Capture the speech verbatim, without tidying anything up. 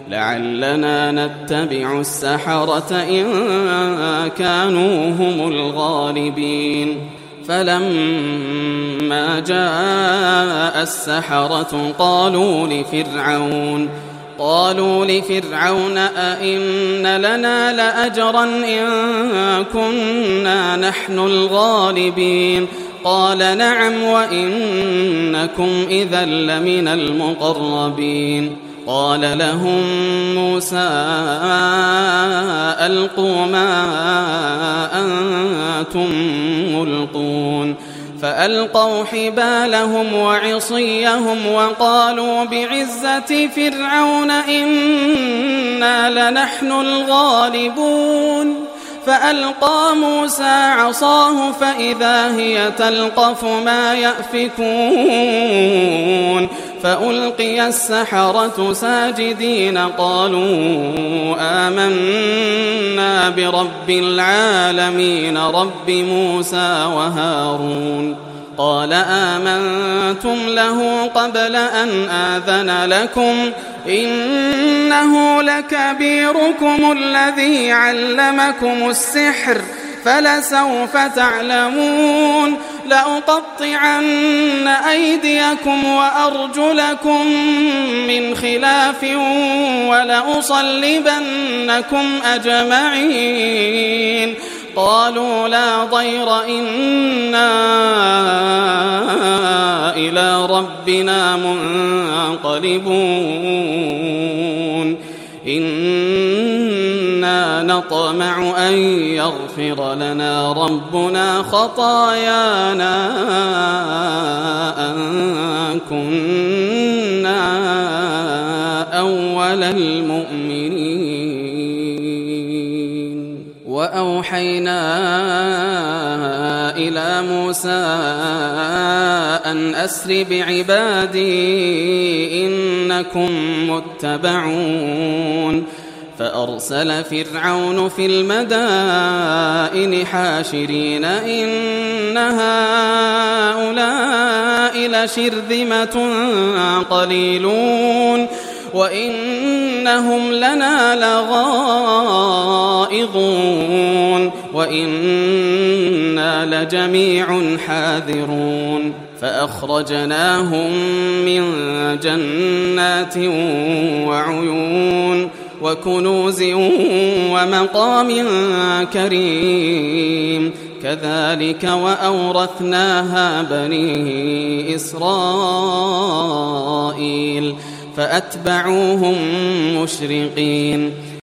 لعلنا نتبع السحرة إن كانوا هم الغالبين. فلما جاء السحرة قالوا لفرعون قالوا لفرعون أئن لنا لأجرا إن كنا نحن الغالبين. قال نعم وإنكم إذا لمن المقربين. قال لهم موسى ألقوا ما أنتم ملقون. فألقوا حبالهم وعصيهم وقالوا بعزة فرعون إنا لنحن الغالبون. فألقى موسى عصاه فإذا هي تلقف ما يأفكون. فألقي السحرة ساجدين قالوا آمنا برب العالمين رب موسى وهارون. قال آمنتم له قبل أن آذن لكم إنه لكبيركم الذي علمكم السحر فلسوف تعلمون. لأقطعن أيديكم وأرجلكم من خلاف ولأصلبنكم أجمعين. قالوا لا ضير إنا إلى ربنا منقلبون. إنا نطمع أن يغفر لنا ربنا خطايانا أن كنا أول المؤمنين. وأوحينا إلى موسى أن أسر بعبادي إنكم متبعون. فأرسل فرعون في المدائن حاشرين إن هؤلاء لشرذمة قليلون وإنهم لنا لغائظون وإنا لجميع حاذرون. فأخرجناهم من جنات وعيون وكنوز ومقام كريم. كذلك وأورثناها بني إسرائيل فأتبعوهم مشرقين.